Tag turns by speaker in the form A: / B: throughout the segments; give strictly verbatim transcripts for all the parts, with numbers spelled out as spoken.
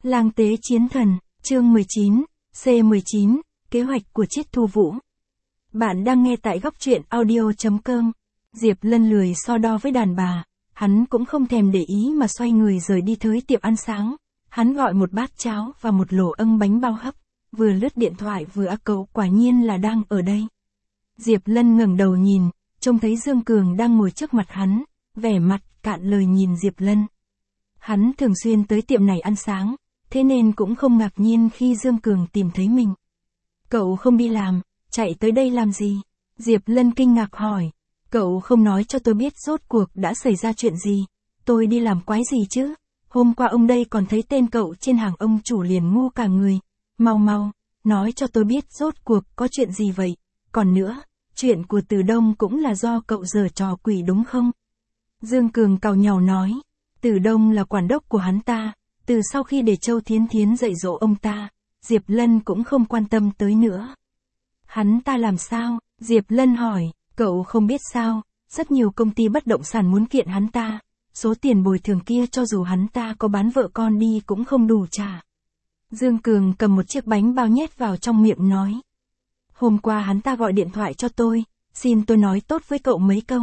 A: Lang tế chiến thần, chương mười chín, C mười chín, kế hoạch của Chiết Thu Vũ. Bạn đang nghe tại góc truyện audio chấm com. Diệp Lân lười so đo với đàn bà, hắn cũng không thèm để ý mà xoay người rời đi tới tiệm ăn sáng. Hắn gọi một bát cháo và một lỗ âng bánh bao hấp, vừa lướt điện thoại vừa ác cậu quả nhiên là đang ở đây. Diệp Lân ngẩng đầu nhìn, trông thấy Dương Cường đang ngồi trước mặt hắn, vẻ mặt cạn lời nhìn Diệp Lân. Hắn thường xuyên tới tiệm này ăn sáng, thế nên cũng không ngạc nhiên khi Dương Cường tìm thấy mình. Cậu không đi làm, chạy tới đây làm gì? Diệp Lân kinh ngạc hỏi. Cậu không nói cho tôi biết rốt cuộc đã xảy ra chuyện gì. Tôi đi làm quái gì chứ? Hôm qua ông đây còn thấy tên cậu trên hàng ông chủ liền ngu cả người. Mau mau, nói cho tôi biết rốt cuộc có chuyện gì vậy? Còn nữa, chuyện của Từ Đông cũng là do cậu giở trò quỷ đúng không? Dương Cường càu nhàu nói. Từ Đông là quản đốc của hắn ta, từ sau khi để Châu Thiến Thiến dạy dỗ ông ta, Diệp Lân cũng không quan tâm tới nữa. Hắn ta làm sao? Diệp Lân hỏi, cậu không biết sao, rất nhiều công ty bất động sản muốn kiện hắn ta, số tiền bồi thường kia cho dù hắn ta có bán vợ con đi cũng không đủ trả. Dương Cường cầm một chiếc bánh bao nhét vào trong miệng nói. Hôm qua hắn ta gọi điện thoại cho tôi, xin tôi nói tốt với cậu mấy câu.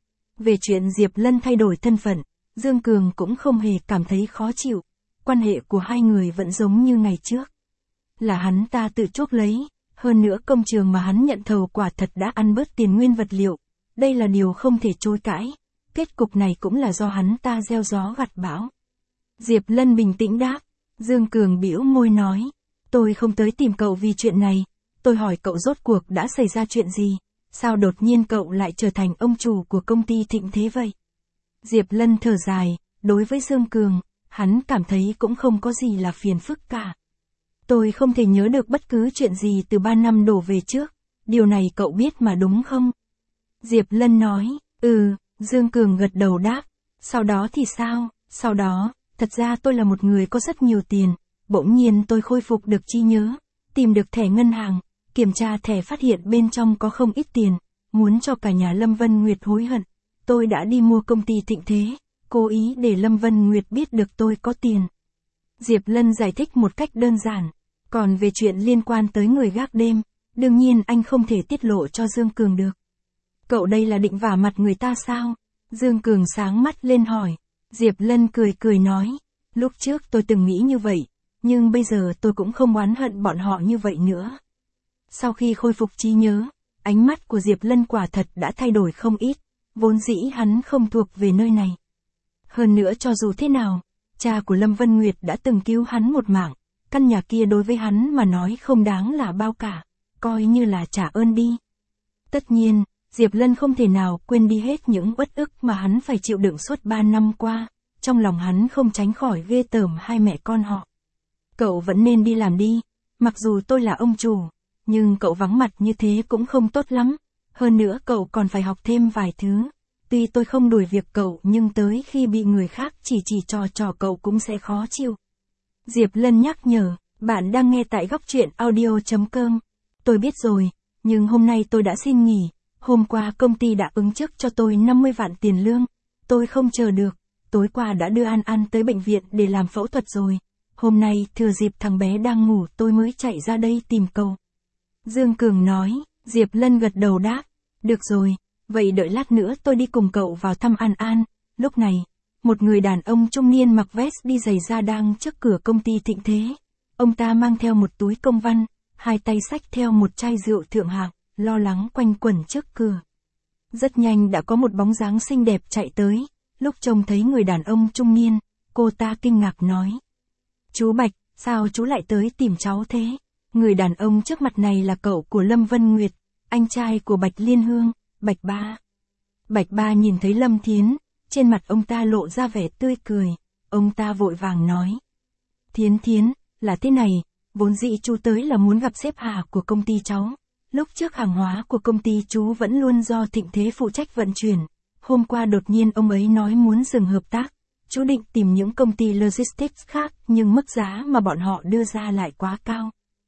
A: Về chuyện Diệp Lân thay đổi thân phận, Dương Cường cũng không hề cảm thấy khó chịu, quan hệ của hai người vẫn giống như ngày trước. Là hắn ta tự chuốc lấy, hơn nữa công trường mà hắn nhận thầu quả thật đã ăn bớt tiền nguyên vật liệu, đây là điều không thể chối cãi, kết cục này cũng là do hắn ta gieo gió gặt bão. Diệp Lân bình tĩnh đáp, Dương Cường bĩu môi nói, tôi không tới tìm cậu vì chuyện này, tôi hỏi cậu rốt cuộc đã xảy ra chuyện gì, sao đột nhiên cậu lại trở thành ông chủ của công ty Thịnh Thế vậy? Diệp Lân thở dài, đối với Dương Cường, hắn cảm thấy cũng không có gì là phiền phức cả. Tôi không thể nhớ được bất cứ chuyện gì từ ba năm đổ về trước, điều này cậu biết mà đúng không? Diệp Lân nói, ừ, Dương Cường gật đầu đáp, sau đó thì sao, sau đó, thật ra tôi là một người có rất nhiều tiền, bỗng nhiên tôi khôi phục được trí nhớ, tìm được thẻ ngân hàng, kiểm tra thẻ phát hiện bên trong có không ít tiền, muốn cho cả nhà Lâm Vân Nguyệt hối hận. Tôi đã đi mua công ty Thịnh Thế, cố ý để Lâm Vân Nguyệt biết được tôi có tiền. Diệp Lân giải thích một cách đơn giản, còn về chuyện liên quan tới người gác đêm, đương nhiên anh không thể tiết lộ cho Dương Cường được. Cậu đây là định vả mặt người ta sao? Dương Cường sáng mắt lên hỏi. Diệp Lân cười cười nói, lúc trước tôi từng nghĩ như vậy, nhưng bây giờ tôi cũng không oán hận bọn họ như vậy nữa. Sau khi khôi phục trí nhớ, ánh mắt của Diệp Lân quả thật đã thay đổi không ít. Vốn dĩ hắn không thuộc về nơi này. Hơn nữa cho dù thế nào, cha của Lâm Vân Nguyệt đã từng cứu hắn một mạng, căn nhà kia đối với hắn mà nói không đáng là bao cả, coi như là trả ơn đi. Tất nhiên, Diệp Lân không thể nào quên đi hết những uất ức mà hắn phải chịu đựng suốt ba năm qua, trong lòng hắn không tránh khỏi ghê tởm hai mẹ con họ. Cậu vẫn nên đi làm đi, mặc dù tôi là ông chủ, nhưng cậu vắng mặt như thế cũng không tốt lắm. Hơn nữa cậu còn phải học thêm vài thứ. Tuy tôi không đuổi việc cậu nhưng tới khi bị người khác chỉ chỉ trò trò cậu cũng sẽ khó chịu. Diệp Lân nhắc nhở, bạn đang nghe tại góc truyện audio chấm com. Tôi biết rồi, nhưng hôm nay tôi đã xin nghỉ. Hôm qua công ty đã ứng trước cho tôi năm mươi vạn tiền lương. Tôi không chờ được. Tối qua đã đưa An An tới bệnh viện để làm phẫu thuật rồi. Hôm nay thừa dịp thằng bé đang ngủ tôi mới chạy ra đây tìm cậu. Dương Cường nói. Diệp Lân gật đầu đáp, được rồi, vậy đợi lát nữa tôi đi cùng cậu vào thăm An An. Lúc này, một người đàn ông trung niên mặc vest đi giày da đang trước cửa công ty Thịnh Thế. Ông ta mang theo một túi công văn, hai tay xách theo một chai rượu thượng hạng, lo lắng quanh quẩn trước cửa. Rất nhanh đã có một bóng dáng xinh đẹp chạy tới, lúc trông thấy người đàn ông trung niên, cô ta kinh ngạc nói. Chú Bạch, sao chú lại tới tìm cháu thế? Người đàn ông trước mặt này là cậu của Lâm Vân Nguyệt, anh trai của Bạch Liên Hương, Bạch Ba. Bạch Ba nhìn thấy Lâm Thiến, trên mặt ông ta lộ ra vẻ tươi cười, ông ta vội vàng nói. Thiến Thiến, là thế này, vốn dĩ chú tới là muốn gặp sếp Hà của công ty cháu. Lúc trước hàng hóa của công ty chú vẫn luôn do Thịnh Thế phụ trách vận chuyển. Hôm qua đột nhiên ông ấy nói muốn dừng hợp tác. Chú định tìm những công ty logistics khác nhưng mức giá mà bọn họ đưa ra lại quá cao.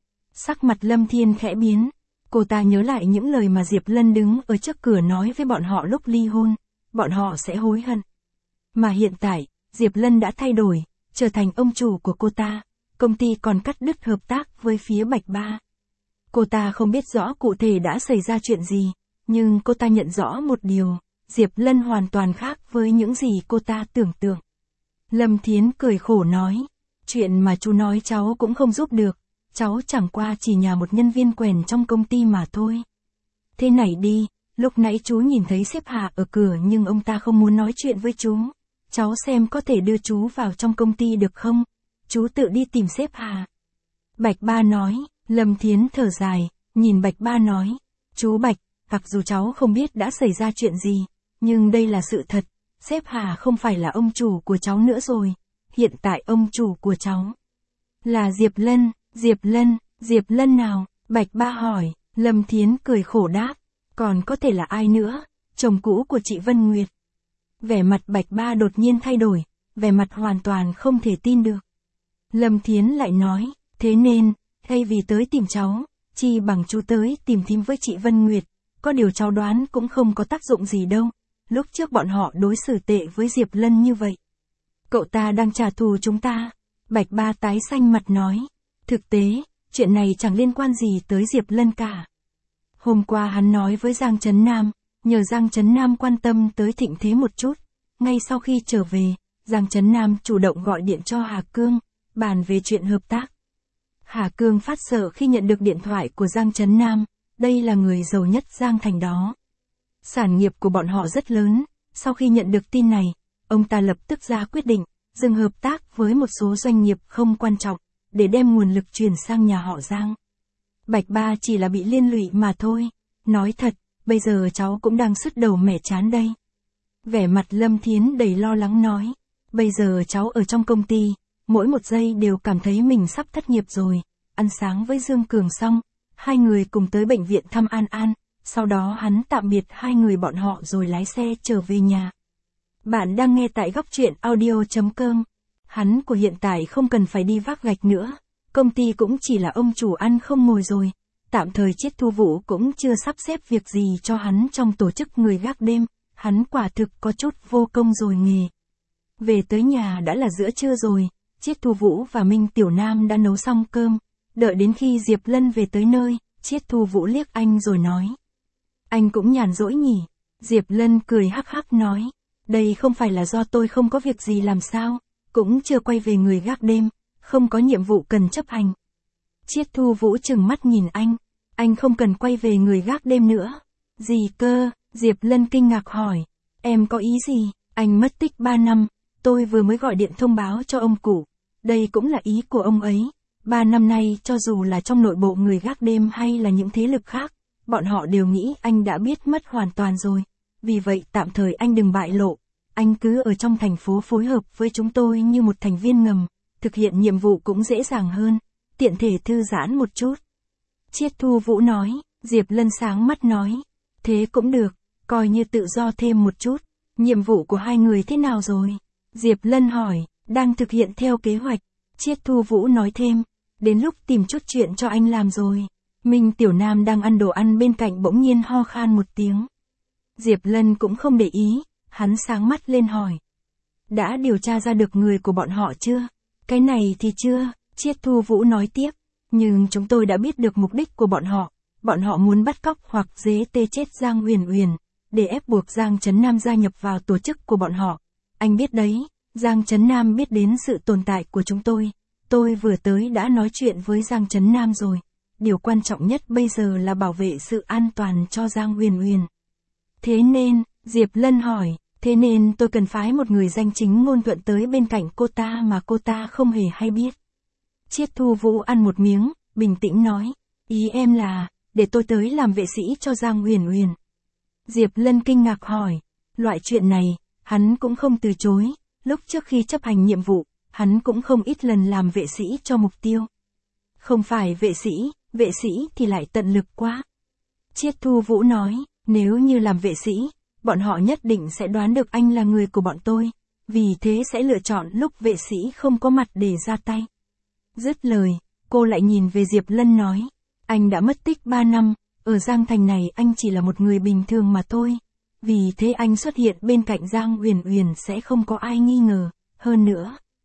A: Sắc mặt Lâm Thiên khẽ biến. Cô ta nhớ lại những lời mà Diệp Lân đứng ở trước cửa nói với bọn họ lúc ly hôn. Bọn họ sẽ hối hận. Mà hiện tại, Diệp Lân đã thay đổi, trở thành ông chủ của cô ta. công ty còn cắt đứt hợp tác với phía Bạch Ba. Cô ta không biết rõ cụ thể đã xảy ra chuyện gì, nhưng cô ta nhận rõ một điều, Diệp Lân hoàn toàn khác với những gì cô ta tưởng tượng. Lâm Thiến cười khổ nói, chuyện mà chú nói cháu cũng không giúp được, cháu chẳng qua chỉ nhà một nhân viên quèn trong công ty mà thôi. Thế này đi, lúc nãy chú nhìn thấy sếp Hà ở cửa nhưng ông ta không muốn nói chuyện với chú. Cháu xem có thể đưa chú vào trong công ty được không? Chú tự đi tìm sếp Hà. Bạch Ba nói, Lâm Thiến thở dài, nhìn Bạch Ba nói, chú Bạch, mặc dù cháu không biết đã xảy ra chuyện gì, nhưng đây là sự thật, sếp Hà không phải là ông chủ của cháu nữa rồi, hiện tại ông chủ của cháu là Diệp Lân. Diệp Lân, Diệp Lân nào? Bạch Ba hỏi. Lâm Thiến cười khổ đáp, còn có thể là ai nữa, chồng cũ của chị Vân Nguyệt. Vẻ mặt Bạch Ba đột nhiên thay đổi, vẻ mặt hoàn toàn không thể tin được. Lâm Thiến lại nói, thế nên, thay vì tới tìm cháu, chi bằng chú tới tìm thím với chị Vân Nguyệt, có điều cháu đoán cũng không có tác dụng gì đâu, lúc trước bọn họ đối xử tệ với Diệp Lân như vậy. Cậu ta đang trả thù chúng ta. Bạch Ba tái xanh mặt nói, thực tế, chuyện này chẳng liên quan gì tới Diệp Lân cả. Hôm qua hắn nói với Giang Trấn Nam, nhờ Giang Trấn Nam quan tâm tới Thịnh Thế một chút. Ngay sau khi trở về, Giang Trấn Nam chủ động gọi điện cho Hà Cương, bàn về chuyện hợp tác. Hà Cương phát sợ khi nhận được điện thoại của Giang Trấn Nam, đây là người giàu nhất Giang Thành đó. Sản nghiệp của bọn họ rất lớn, sau khi nhận được tin này, ông ta lập tức ra quyết định, dừng hợp tác với một số doanh nghiệp không quan trọng, để đem nguồn lực chuyển sang nhà họ Giang. Bạch Ba chỉ là bị liên lụy mà thôi. Nói thật, bây giờ cháu cũng đang sứt đầu mẻ chán đây. Vẻ mặt Lâm Thiến đầy lo lắng nói, bây giờ cháu ở trong công ty, mỗi một giây đều cảm thấy mình sắp thất nghiệp rồi. Ăn sáng với Dương Cường xong, hai người cùng tới bệnh viện thăm An An, sau đó hắn tạm biệt hai người bọn họ rồi lái xe trở về nhà. Bạn đang nghe tại góc truyện audio chấm com. Hắn của hiện tại không cần phải đi vác gạch nữa, công ty cũng chỉ là ông chủ ăn không ngồi rồi, tạm thời Chiết Thu Vũ cũng chưa sắp xếp việc gì cho hắn trong tổ chức người gác đêm, hắn quả thực có chút vô công rồi nghề. Về tới nhà đã là giữa trưa rồi, Chiết Thu Vũ và Minh Tiểu Nam đã nấu xong cơm, đợi đến khi Diệp Lân về tới nơi, Chiết Thu Vũ liếc anh rồi nói. Anh cũng nhàn rỗi nhỉ? Diệp Lân cười hắc hắc nói, đây không phải là do tôi không có việc gì làm sao, cũng chưa quay về người gác đêm, không có nhiệm vụ cần chấp hành. Chiết Thu Vũ trừng mắt nhìn anh, anh không cần quay về người gác đêm nữa. Gì cơ? Diệp Lân kinh ngạc hỏi, em có ý gì? Anh mất tích ba năm, tôi vừa mới gọi điện thông báo cho ông cụ, đây cũng là ý của ông ấy. Ba năm nay cho dù là trong nội bộ người gác đêm hay là những thế lực khác, bọn họ đều nghĩ anh đã biết mất hoàn toàn rồi. Vì vậy tạm thời anh đừng bại lộ, anh cứ ở trong thành phố phối hợp với chúng tôi như một thành viên ngầm, thực hiện nhiệm vụ cũng dễ dàng hơn, tiện thể thư giãn một chút. Chiết Thu Vũ nói. Diệp Lân sáng mắt nói, thế cũng được, coi như tự do thêm một chút. Nhiệm vụ của hai người thế nào rồi? Diệp Lân hỏi. Đang thực hiện theo kế hoạch. Chiết Thu Vũ nói thêm, đến lúc tìm chút chuyện cho anh làm rồi. Minh Tiểu Nam đang ăn đồ ăn bên cạnh bỗng nhiên ho khan một tiếng. Diệp Lân cũng không để ý, hắn sáng mắt lên hỏi, đã điều tra ra được người của bọn họ chưa? Cái này thì chưa, Chiết Thu Vũ nói tiếp, nhưng chúng tôi đã biết được mục đích của bọn họ, bọn họ muốn bắt cóc hoặc giết tê chết Giang Uyển Uyển, để ép buộc Giang Trấn Nam gia nhập vào tổ chức của bọn họ. Anh biết đấy, Giang Trấn Nam biết đến sự tồn tại của chúng tôi, tôi vừa tới đã nói chuyện với Giang Trấn Nam rồi, điều quan trọng nhất bây giờ là bảo vệ sự an toàn cho Giang Uyển Uyển. Thế nên, Diệp Lân hỏi, thế nên tôi cần phái một người danh chính ngôn thuận tới bên cạnh cô ta mà cô ta không hề hay biết. Chiết Thu Vũ ăn một miếng, bình tĩnh nói, ý em là, để tôi tới làm vệ sĩ cho Giang Uyển Uyển. Diệp Lân kinh ngạc hỏi, loại chuyện này, hắn cũng không từ chối, lúc trước khi chấp hành nhiệm vụ, hắn cũng không ít lần làm vệ sĩ cho mục tiêu. Không phải vệ sĩ, vệ sĩ thì lại tận lực quá. Chiết Thu Vũ nói, nếu như làm vệ sĩ, bọn họ nhất định sẽ đoán được anh là người của bọn tôi, vì thế sẽ lựa chọn lúc vệ sĩ không có mặt để ra tay. Dứt lời, cô lại nhìn về Diệp Lân nói, anh đã mất tích ba năm, ở Giang Thành này anh chỉ là một người bình thường mà thôi, vì thế anh xuất hiện bên cạnh Giang Uyển Uyển sẽ không có ai nghi ngờ, hơn nữa.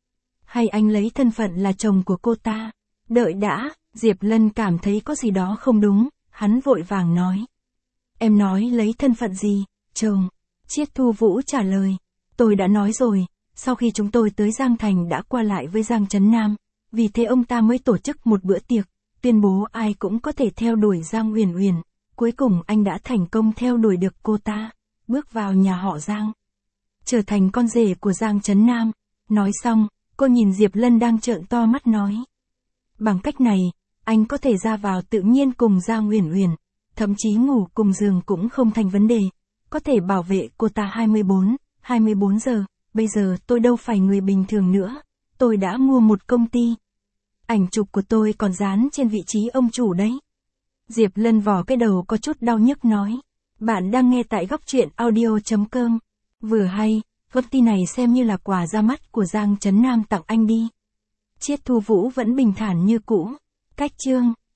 A: hay anh lấy thân phận là chồng của cô ta? Đợi đã, Diệp Lân cảm thấy có gì đó không đúng, hắn vội vàng nói. Em nói lấy thân phận gì, chồng? Chiết Thu Vũ trả lời. Tôi đã nói rồi, sau khi chúng tôi tới Giang Thành đã qua lại với Giang Trấn Nam, vì thế ông ta mới tổ chức một bữa tiệc, tuyên bố ai cũng có thể theo đuổi Giang Uyển Uyển. Cuối cùng anh đã thành công theo đuổi được cô ta, bước vào nhà họ Giang, trở thành con rể của Giang Trấn Nam. Nói xong, cô nhìn Diệp Lân đang trợn to mắt nói. Bằng cách này, anh có thể ra vào tự nhiên cùng Giang Uyển Uyển, thậm chí ngủ cùng giường cũng không thành vấn đề, có thể bảo vệ cô ta hai mươi bốn, hai mươi bốn giờ, bây giờ tôi đâu phải người bình thường nữa, tôi đã mua một công ty. Ảnh chụp của tôi còn dán trên vị trí ông chủ đấy. Diệp Lân vò cái đầu có chút đau nhức nói. Bạn đang nghe tại góc truyện audio.com. Vừa hay, công ty này xem như là quà ra mắt của Giang Trấn Nam tặng anh đi. Chiết Thu Vũ vẫn bình thản như cũ. Cách chương